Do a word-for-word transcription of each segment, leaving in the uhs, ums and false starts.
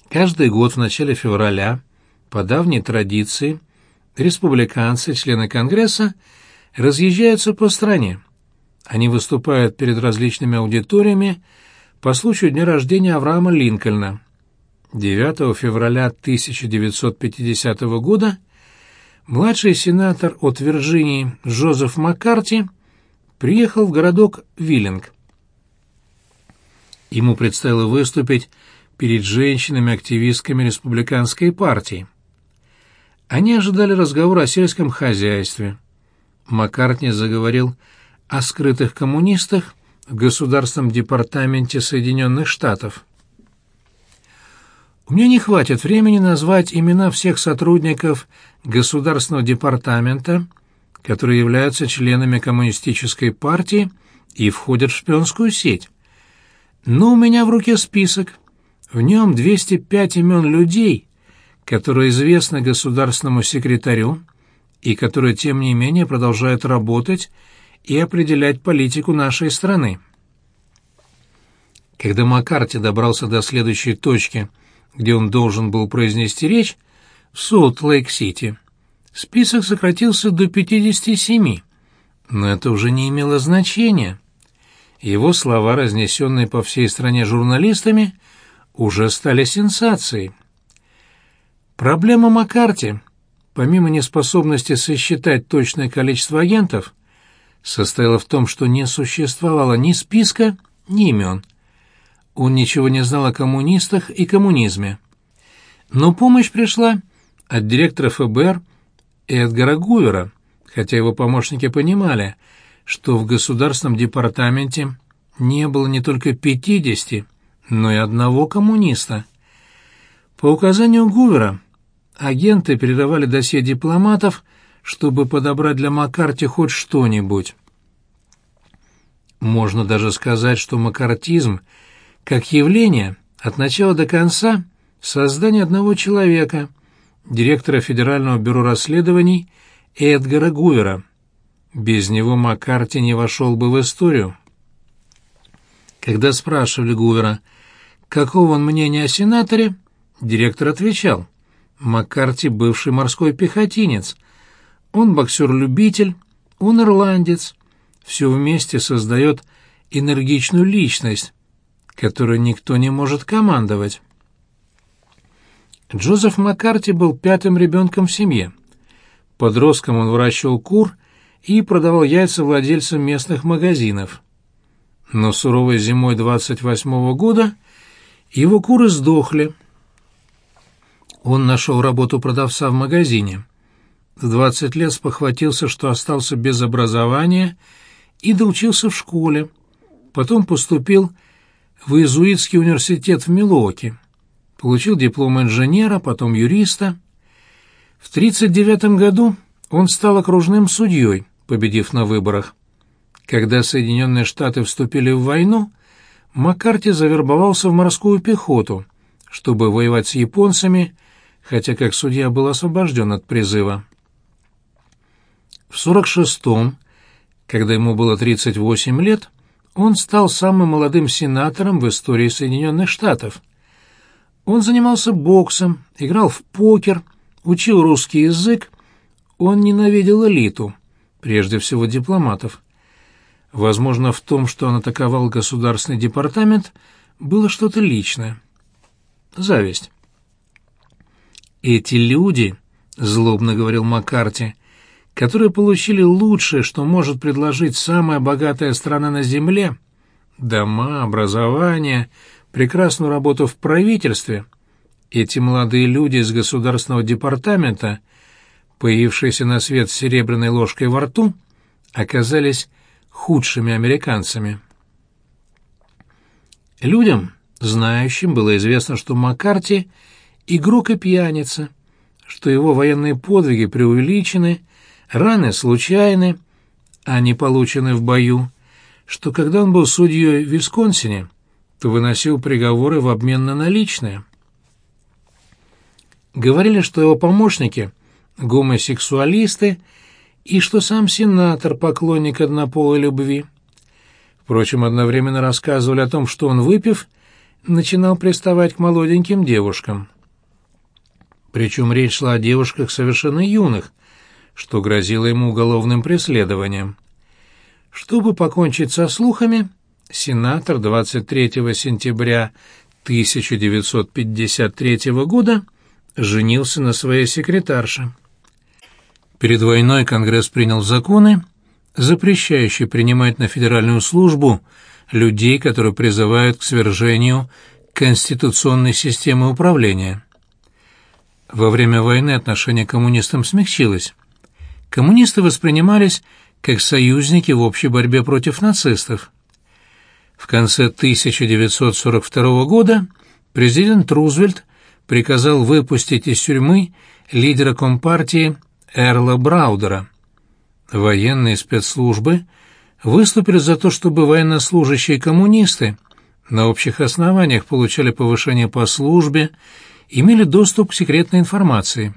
Каждый год в начале февраля, по давней традиции, республиканцы, члены Конгресса, разъезжаются по стране. Они выступают перед различными аудиториями по случаю дня рождения Авраама Линкольна. девятого февраля тысяча девятьсот пятидесятого года младший сенатор от Вирджинии Джозеф Маккарти приехал в городок Виллинг. Ему предстояло выступить перед женщинами-активистками республиканской партии. Они ожидали разговора о сельском хозяйстве. Маккартни заговорил о скрытых коммунистах в Государственном департаменте Соединенных Штатов. У меня не хватит времени назвать имена всех сотрудников Государственного департамента, которые являются членами коммунистической партии и входят в шпионскую сеть. Но у меня в руке список. В нем двести пять имен людей, которые известны государственному секретарю и которые, тем не менее, продолжают работать и определять политику нашей страны. Когда Маккарти добрался до следующей точки, где он должен был произнести речь, в Солт-Лейк-Сити, список сократился до пятидесяти семи, но это уже не имело значения. Его слова, разнесенные по всей стране журналистами, уже стали сенсацией. Проблема Маккарти, помимо неспособности сосчитать точное количество агентов, состояла в том, что не существовало ни списка, ни имен. Он ничего не знал о коммунистах и коммунизме. Но помощь пришла от директора эф бэ эр Эдгара Гувера, хотя его помощники понимали, что в Государственном департаменте не было не только пятидесяти, но и одного коммуниста. По указанию Гувера агенты передавали досье дипломатов, чтобы подобрать для Маккарти хоть что-нибудь. Можно даже сказать, что маккартизм, как явление, от начала до конца создание одного человека, директора Федерального бюро расследований Эдгара Гувера. Без него Маккарти не вошел бы в историю. Когда спрашивали Гувера, какого он мнения о сенаторе, директор отвечал: Маккарти — бывший морской пехотинец, он боксер-любитель, он ирландец, все вместе создает энергичную личность, которой никто не может командовать. Джозеф Маккарти был пятым ребенком в семье. Подростком он выращивал кур и продавал яйца владельцам местных магазинов. Но суровой зимой двадцать восьмого года его куры сдохли. Он нашел работу продавца в магазине. В двадцать лет спохватился, что остался без образования, и доучился в школе. Потом поступил в Иезуитский университет в Милуоки. Получил диплом инженера, потом юриста. В тридцать девятом году он стал окружным судьей, победив на выборах. Когда Соединенные Штаты вступили в войну, Маккарти завербовался в морскую пехоту, чтобы воевать с японцами, хотя как судья был освобожден от призыва. В сорок шестом, когда ему было тридцать восемь лет, он стал самым молодым сенатором в истории Соединенных Штатов. Он занимался боксом, играл в покер, учил русский язык. Он ненавидел элиту, прежде всего дипломатов. Возможно, в том, что он атаковал Государственный департамент, было что-то личное. Зависть. «Эти люди, — злобно говорил Маккарти, — которые получили лучшее, что может предложить самая богатая страна на земле, дома, образование, прекрасную работу в правительстве, эти молодые люди из Государственного департамента, появившиеся на свет с серебряной ложкой во рту, оказались худшими американцами». Людям, знающим, было известно, что Маккарти — игрок и пьяница, что его военные подвиги преувеличены, раны случайны, а не получены в бою, что когда он был судьей в Висконсине, то выносил приговоры в обмен на наличные. Говорили, что его помощники — гомосексуалисты, и что сам сенатор — поклонник однополой любви. Впрочем, одновременно рассказывали о том, что он, выпив, начинал приставать к молоденьким девушкам. Причем речь шла о девушках совершенно юных, что грозило ему уголовным преследованием. Чтобы покончить со слухами, сенатор двадцать третьего сентября тысяча девятьсот пятьдесят третьего года женился на своей секретарше. Перед войной Конгресс принял законы, запрещающие принимать на федеральную службу людей, которые призывают к свержению конституционной системы управления. Во время войны отношение к коммунистам смягчилось. Коммунисты воспринимались как союзники в общей борьбе против нацистов. В конце тысяча девятьсот сорок второго года президент Рузвельт приказал выпустить из тюрьмы лидера Компартии Эрла Браудера. Военные спецслужбы выступили за то, чтобы военнослужащие коммунисты на общих основаниях получали повышение по службе, имели доступ к секретной информации.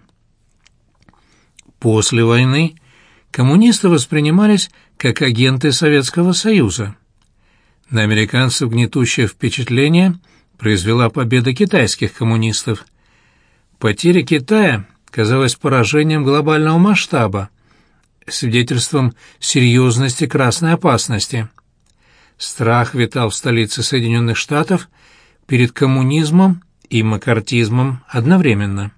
После войны коммунисты воспринимались как агенты Советского Союза. На американцев гнетущее впечатление произвела победа китайских коммунистов. Потеря Китая казалась поражением глобального масштаба, свидетельством серьезности красной опасности. Страх витал в столице Соединенных Штатов перед коммунизмом и маккартизмом одновременно.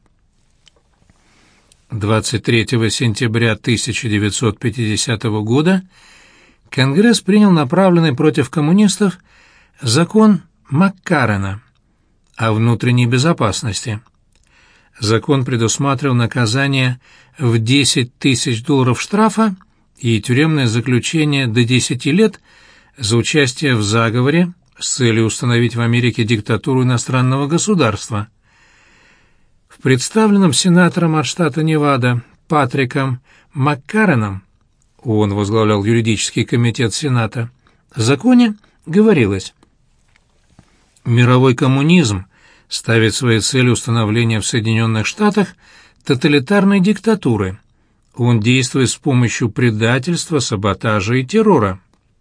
двадцать третьего сентября тысяча девятьсот пятидесятого года Конгресс принял направленный против коммунистов закон Маккарена о внутренней безопасности. Закон предусматривал наказание в десять тысяч долларов штрафа и тюремное заключение до десяти лет за участие в заговоре с целью установить в Америке диктатуру иностранного государства. В представленном сенатором от штата Невада Патриком Маккареном, он возглавлял юридический комитет Сената, в законе говорилось: «Мировой коммунизм ставит своей целью установление в Соединенных Штатах тоталитарной диктатуры. Он действует с помощью предательства, саботажа и террора».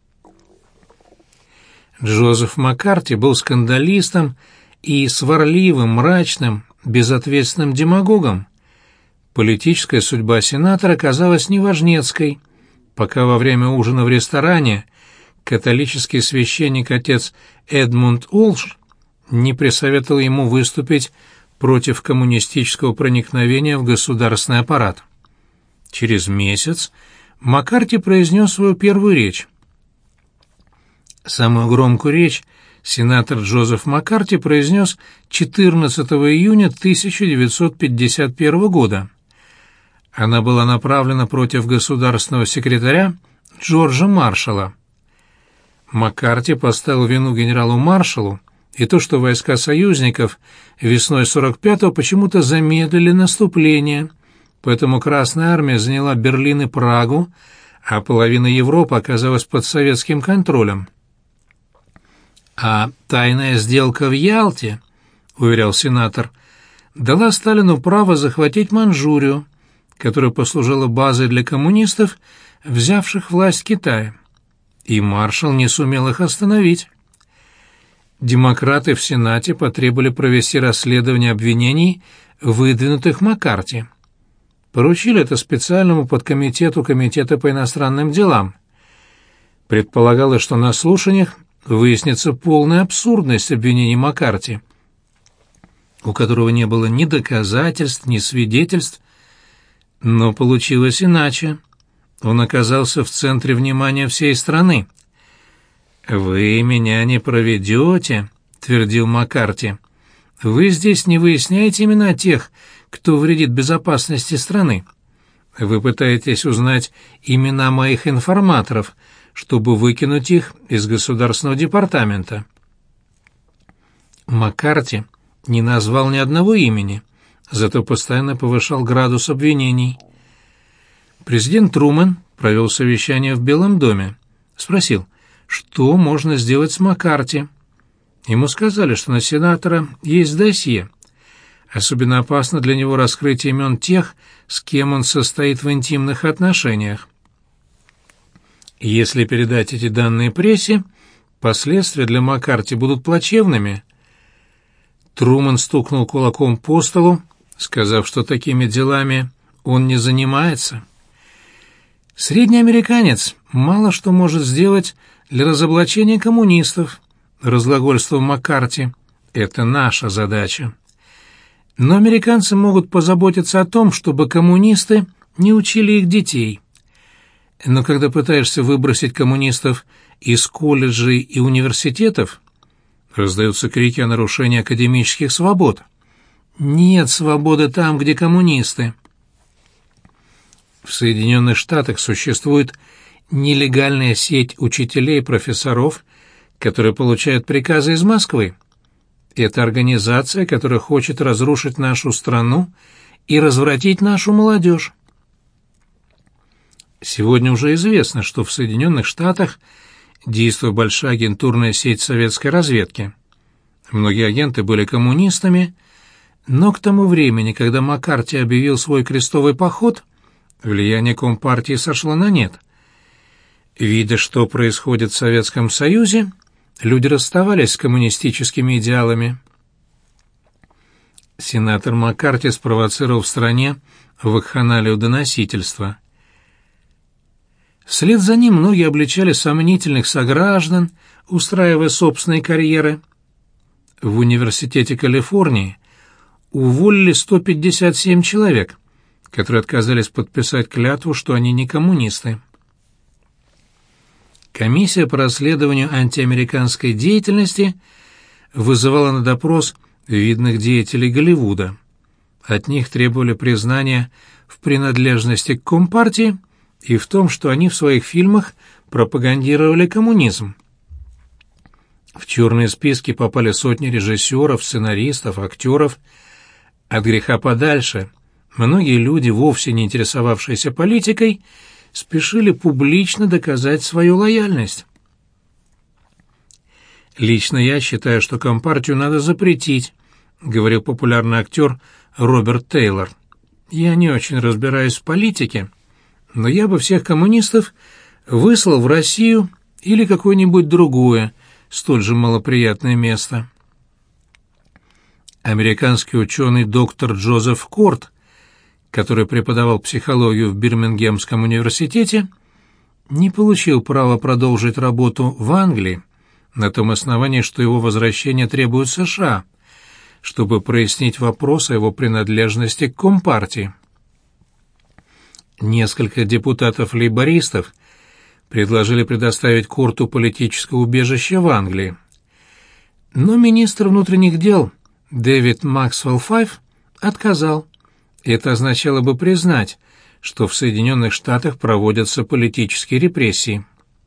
Джозеф Маккарти был скандалистом и сварливым, мрачным, безответственным демагогом. Политическая судьба сенатора казалась неважнецкой, пока во время ужина в ресторане католический священник отец Эдмунд Олш не присоветовал ему выступить против коммунистического проникновения в государственный аппарат. Через месяц Маккарти произнес свою первую речь. Самую громкую речь сенатор Джозеф Маккарти произнес четырнадцатого июня тысяча девятьсот пятьдесят первого года. Она была направлена против государственного секретаря Джорджа Маршалла. Маккарти поставил вину генералу-маршалу и то, что войска союзников весной сорок пятого почему-то замедлили наступление, поэтому Красная армия заняла Берлин и Прагу, а половина Европы оказалась под советским контролем. «А тайная сделка в Ялте, — уверял сенатор, — дала Сталину право захватить Манчжурию, которая послужила базой для коммунистов, взявших власть в Китае. И маршал не сумел их остановить». Демократы в Сенате потребовали провести расследование обвинений, выдвинутых Маккарти. Поручили это специальному подкомитету Комитета по иностранным делам. Предполагалось, что на слушаниях выяснится полная абсурдность обвинений Маккарти, у которого не было ни доказательств, ни свидетельств. Но получилось иначе. Он оказался в центре внимания всей страны. «Вы меня не проведете», — твердил Маккарти. «Вы здесь не выясняете имена тех, кто вредит безопасности страны. Вы пытаетесь узнать имена моих информаторов, чтобы выкинуть их из Государственного департамента». Маккарти не назвал ни одного имени, зато постоянно повышал градус обвинений. Президент Трумэн провел совещание в Белом доме. Спросил, что можно сделать с Маккарти. Ему сказали, что на сенатора есть досье. Особенно опасно для него раскрытие имен тех, с кем он состоит в интимных отношениях. Если передать эти данные прессе, последствия для Маккарти будут плачевными. Трумэн стукнул кулаком по столу, сказав, что такими делами он не занимается. Средний американец мало что может сделать для разоблачения коммунистов, разглагольствовал Маккарти. Это наша задача. Но американцы могут позаботиться о том, чтобы коммунисты не учили их детей. Но когда пытаешься выбросить коммунистов из колледжей и университетов, раздаются крики о нарушении академических свобод. Нет свободы там, где коммунисты. В Соединенных Штатах существует нелегальная сеть учителей и профессоров, которые получают приказы из Москвы. Это организация, которая хочет разрушить нашу страну и развратить нашу молодежь. Сегодня уже известно, что в Соединенных Штатах действует большая агентурная сеть советской разведки. Многие агенты были коммунистами, но к тому времени, когда Маккарти объявил свой крестовый поход, влияние Компартии сошло на нет. Видя, что происходит в Советском Союзе, люди расставались с коммунистическими идеалами. Сенатор Маккарти спровоцировал в стране вакханалию доносительства. Вслед за ним многие обличали сомнительных сограждан, устраивая собственные карьеры. В Университете Калифорнии уволили сто пятьдесят семь человек, которые отказались подписать клятву, что они не коммунисты. Комиссия по расследованию антиамериканской деятельности вызывала на допрос видных деятелей Голливуда. От них требовали признания в принадлежности к Компартии и в том, что они в своих фильмах пропагандировали коммунизм. В черные списки попали сотни режиссеров, сценаристов, актеров. От греха подальше многие люди, вовсе не интересовавшиеся политикой, спешили публично доказать свою лояльность. «Лично я считаю, что Компартию надо запретить», — говорил популярный актер Роберт Тейлор. «Я не очень разбираюсь в политике, но я бы всех коммунистов выслал в Россию или какое-нибудь другое, столь же малоприятное место». Американский ученый доктор Джозеф Корт, который преподавал психологию в Бирмингемском университете, не получил права продолжить работу в Англии на том основании, что его возвращение требует США, чтобы прояснить вопрос о его принадлежности к Компартии. Несколько депутатов-лейбористов предложили предоставить Корту политическое убежище в Англии. Но министр внутренних дел Дэвид Максвелл Файф отказал. Это означало бы признать, что в Соединенных Штатах проводятся политические репрессии.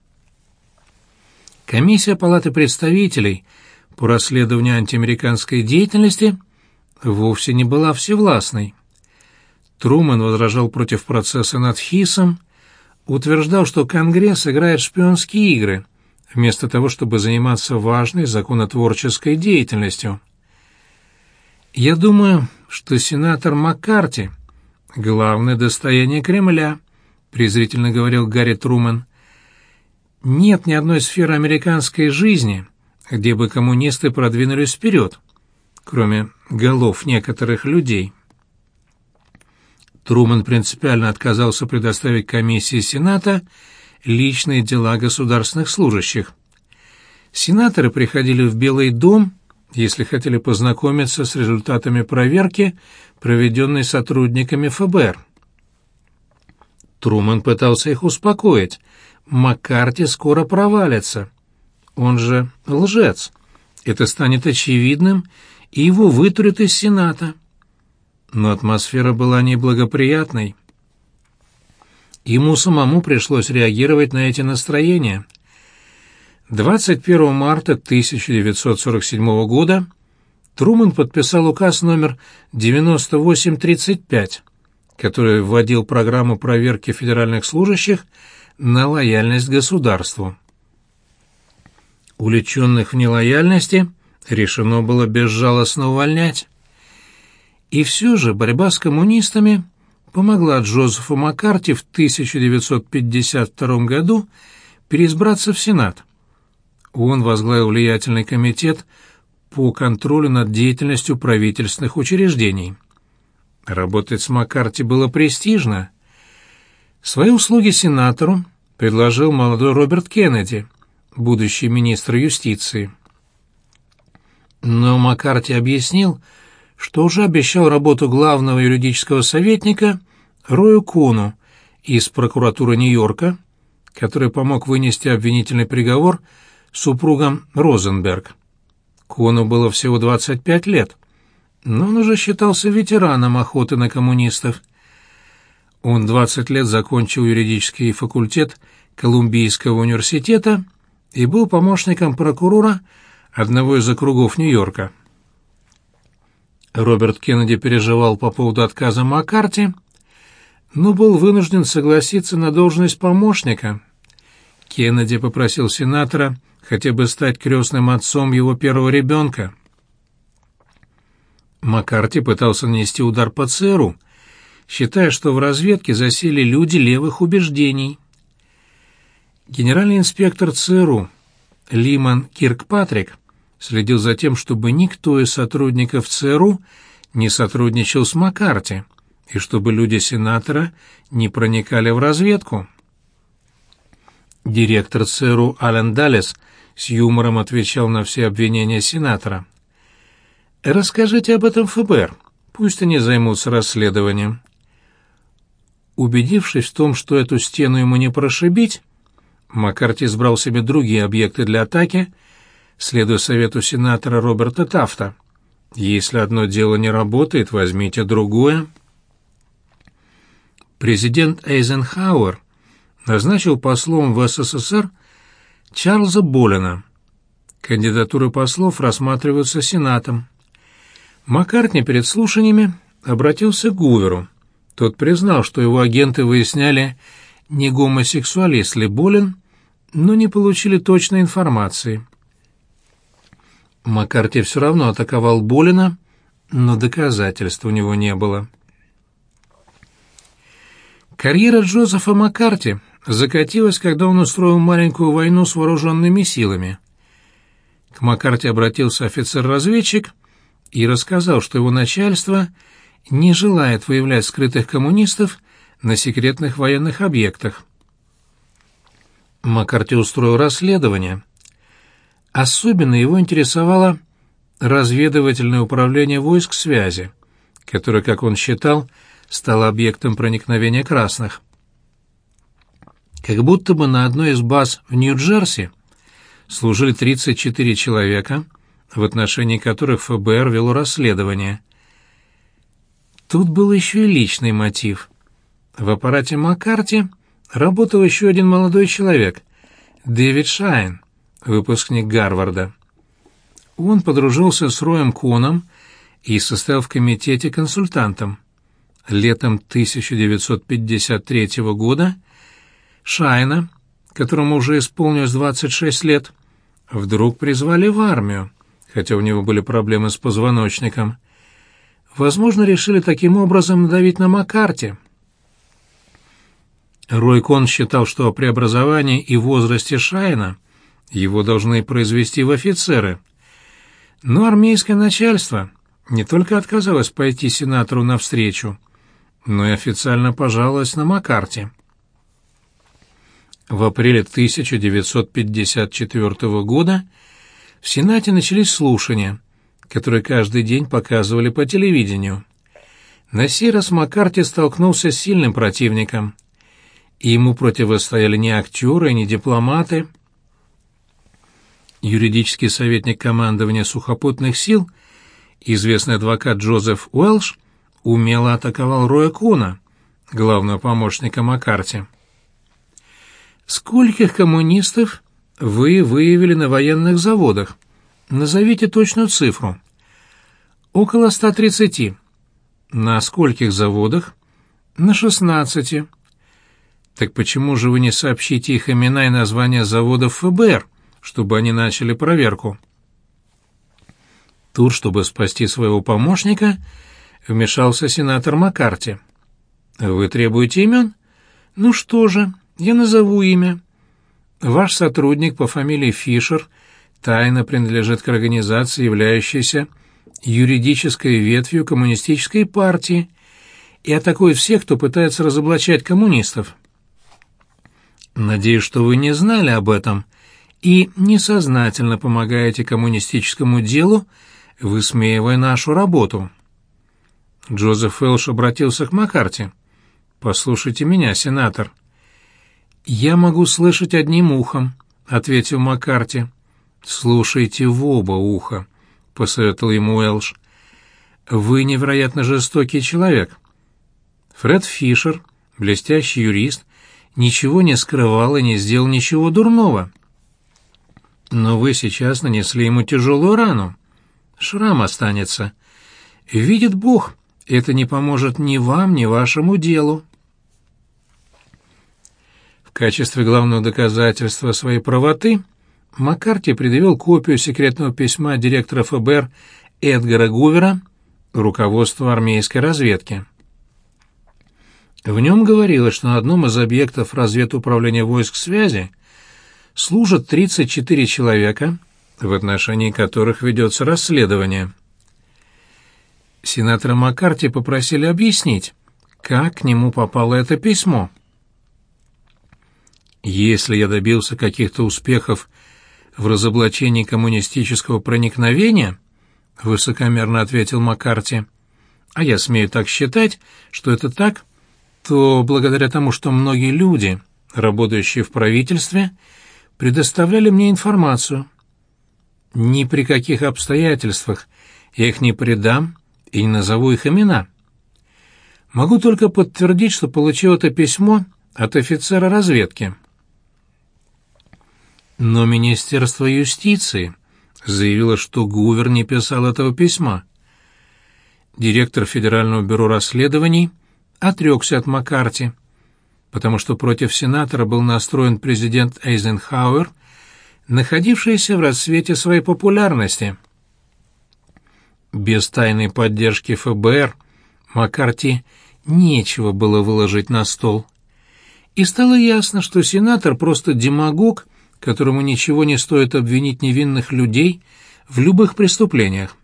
Комиссия Палаты представителей по расследованию антиамериканской деятельности вовсе не была всевластной. Трумэн возражал против процесса над Хисом, утверждал, что Конгресс играет в шпионские игры, вместо того, чтобы заниматься важной законотворческой деятельностью. «Я думаю, что сенатор Маккарти — главное достояние Кремля», — презрительно говорил Гарри Трумэн. «Нет ни одной сферы американской жизни, где бы коммунисты продвинулись вперед, кроме голов некоторых людей». Трумэн принципиально отказался предоставить комиссии Сената личные дела государственных служащих. Сенаторы приходили в Белый дом, если хотели познакомиться с результатами проверки, проведенной сотрудниками эф бэ эр. Трумэн пытался их успокоить. Маккарти скоро провалится. Он же лжец. Это станет очевидным, и его вытурят из Сената. Но атмосфера была неблагоприятной. Ему самому пришлось реагировать на эти настроения. двадцать первого марта тысяча девятьсот сорок седьмого года Трумэн подписал указ номер девяносто восемь тридцать пять, который вводил программу проверки федеральных служащих на лояльность государству. Уличенных в нелояльности решено было безжалостно увольнять. И все же борьба с коммунистами помогла Джозефу Маккарти в тысяча девятьсот пятьдесят втором году переизбраться в Сенат. Он возглавил влиятельный комитет по контролю над деятельностью правительственных учреждений. Работать с Маккарти было престижно. Свои услуги сенатору предложил молодой Роберт Кеннеди, будущий министр юстиции. Но Маккарти объяснил, что уже обещал работу главного юридического советника Рою Куну из прокуратуры Нью-Йорка, который помог вынести обвинительный приговор супругам Розенберг. Куну было всего двадцать пять лет, но он уже считался ветераном охоты на коммунистов. Он двадцать лет закончил юридический факультет Колумбийского университета и был помощником прокурора одного из округов Нью-Йорка. Роберт Кеннеди переживал по поводу отказа Маккарти, но был вынужден согласиться на должность помощника. Кеннеди попросил сенатора хотя бы стать крестным отцом его первого ребенка. Маккарти пытался нанести удар по ЦРУ, считая, что в разведке засели люди левых убеждений. Генеральный инспектор ЦРУ Лиман Киркпатрик следил за тем, чтобы никто из сотрудников ЦРУ не сотрудничал с Маккарти, и чтобы люди сенатора не проникали в разведку. Директор ЦРУ Аллен Даллес с юмором отвечал на все обвинения сенатора. «Расскажите об этом ФБР, пусть они займутся расследованием». Убедившись в том, что эту стену ему не прошибить, Маккарти избрал себе другие объекты для атаки, следуя совету сенатора Роберта Тафта. «Если одно дело не работает, возьмите другое». Президент Эйзенхауэр назначил послом в СССР Чарльза Болина. Кандидатуры послов рассматриваются Сенатом. Маккартни перед слушаниями обратился к Гуверу. Тот признал, что его агенты выясняли, не гомосексуалист ли Болин, но не получили точной информации. Маккарти все равно атаковал Болина, но доказательств у него не было. Карьера Джозефа Маккарти закатилась, когда он устроил маленькую войну с вооруженными силами. К Маккарти обратился офицер-разведчик и рассказал, что его начальство не желает выявлять скрытых коммунистов на секретных военных объектах. Маккарти устроил расследование. Особенно его интересовало разведывательное управление войск связи, которое, как он считал, стало объектом проникновения красных. Как будто бы на одной из баз в Нью-Джерси служили тридцать четыре человека, в отношении которых ФБР вело расследование. Тут был еще и личный мотив. В аппарате Маккарти работал еще один молодой человек, Дэвид Шайн, выпускник Гарварда. Он подружился с Роем Куном и состоял в комитете консультантом. Летом тысяча девятьсот пятьдесят третьего года Шайна, которому уже исполнилось двадцать шесть лет, вдруг призвали в армию, хотя у него были проблемы с позвоночником. Возможно, решили таким образом надавить на Маккарти. Рой Кун считал, что о преобразовании и возрасте Шайна его должны произвести в офицеры. Но армейское начальство не только отказалось пойти сенатору навстречу, но и официально пожаловалось на Маккарти. В апреле тысяча девятьсот пятьдесят четвёртого года в Сенате начались слушания, которые каждый день показывали по телевидению. На сей раз Маккарти столкнулся с сильным противником, и ему противостояли не актеры, не дипломаты. Юридический советник командования сухопутных сил, известный адвокат Джозеф Уэлш, умело атаковал Роя Куна, главного помощника Маккарти. «Скольких коммунистов вы выявили на военных заводах? Назовите точную цифру». «Около ста тридцати». «На скольких заводах?» «На шестнадцати». «Так почему же вы не сообщите их имена и названия заводов ФБР, чтобы они начали проверку?» Тут, чтобы спасти своего помощника, вмешался сенатор Маккарти. «Вы требуете имен? Ну что же, я назову имя. Ваш сотрудник по фамилии Фишер тайно принадлежит к организации, являющейся юридической ветвью коммунистической партии, и атакует всех, кто пытается разоблачать коммунистов. Надеюсь, что вы не знали об этом и несознательно помогаете коммунистическому делу, высмеивая нашу работу». Джозеф Уэлш обратился к Маккарти. «Послушайте меня, сенатор». «Я могу слышать одним ухом», — ответил Маккарти. «Слушайте в оба уха», — посоветовал ему Уэлш. «Вы невероятно жестокий человек. Фред Фишер, блестящий юрист, ничего не скрывал и не сделал ничего дурного. Но вы сейчас нанесли ему тяжелую рану. Шрам останется. Видит Бог, это не поможет ни вам, ни вашему делу». В качестве главного доказательства своей правоты Маккарти предъявил копию секретного письма директора эф бэ эр Эдгара Гувера руководству армейской разведки. В нем говорилось, что на одном из объектов разведуправления войск связи служат тридцать четыре человека, в отношении которых ведется расследование. Сенатора Маккарти попросили объяснить, как к нему попало это письмо. «Если я добился каких-то успехов в разоблачении коммунистического проникновения», — высокомерно ответил Маккарти, — «а я смею так считать, что это так, то благодаря тому, что многие люди, работающие в правительстве, предоставляли мне информацию. Ни при каких обстоятельствах я их не предам и не назову их имена. Могу только подтвердить, что получил это письмо от офицера разведки». Но Министерство юстиции заявило, что Гувер не писал этого письма. Директор Федерального бюро расследований отрекся от Маккарти, потому что против сенатора был настроен президент Эйзенхауэр, находившийся в расцвете своей популярности. Без тайной поддержки эф бэ эр Маккарти нечего было выложить на стол. И стало ясно, что сенатор просто демагог, которому ничего не стоит обвинить невинных людей в любых преступлениях.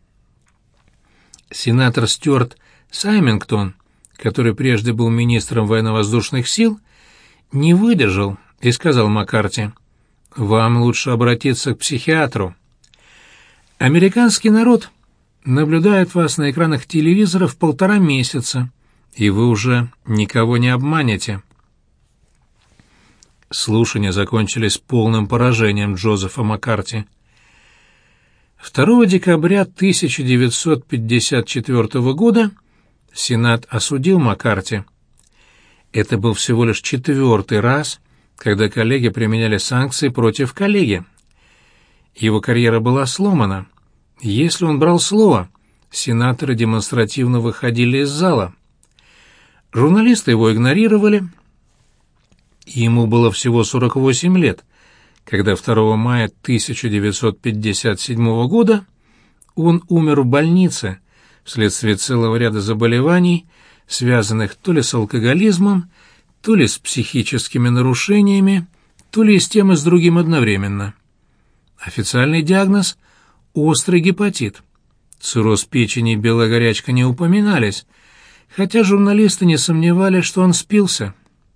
Сенатор Стюарт Саймингтон, который прежде был министром военно-воздушных сил, не выдержал и сказал Маккарти: «Вам лучше обратиться к психиатру. Американский народ наблюдает вас на экранах телевизоров полтора месяца, и вы уже никого не обманете». Слушания закончились полным поражением Джозефа Маккарти. второго декабря тысяча девятьсот пятьдесят четвёртого года Сенат осудил Маккарти. Это был всего лишь четвертый раз, когда коллеги применяли санкции против коллеги. Его карьера была сломана. Если он брал слово, сенаторы демонстративно выходили из зала. Журналисты его игнорировали. Ему было всего сорок восемь лет, когда второго мая тысяча девятьсот пятьдесят седьмого года он умер в больнице вследствие целого ряда заболеваний, связанных то ли с алкоголизмом, то ли с психическими нарушениями, то ли и с тем и с другим одновременно. Официальный диагноз – острый гепатит. Цирроз печени и белая горячка не упоминались, хотя журналисты не сомневались, что он спился.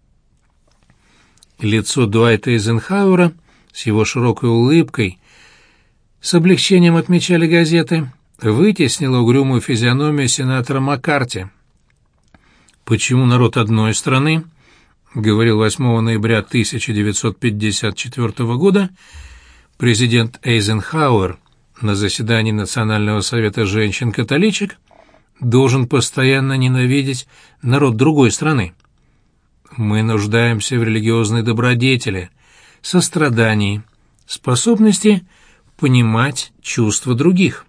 Лицо Дуайта Эйзенхауэра с его широкой улыбкой, с облегчением отмечали газеты, вытеснило угрюмую физиономию сенатора Маккарти. «Почему народ одной страны, — говорил восьмого ноября тысяча девятьсот пятьдесят четвёртого года президент Эйзенхауэр на заседании Национального совета женщин-католичек, — должен постоянно ненавидеть народ другой страны? Мы нуждаемся в религиозной добродетели, сострадании, способности понимать чувства других».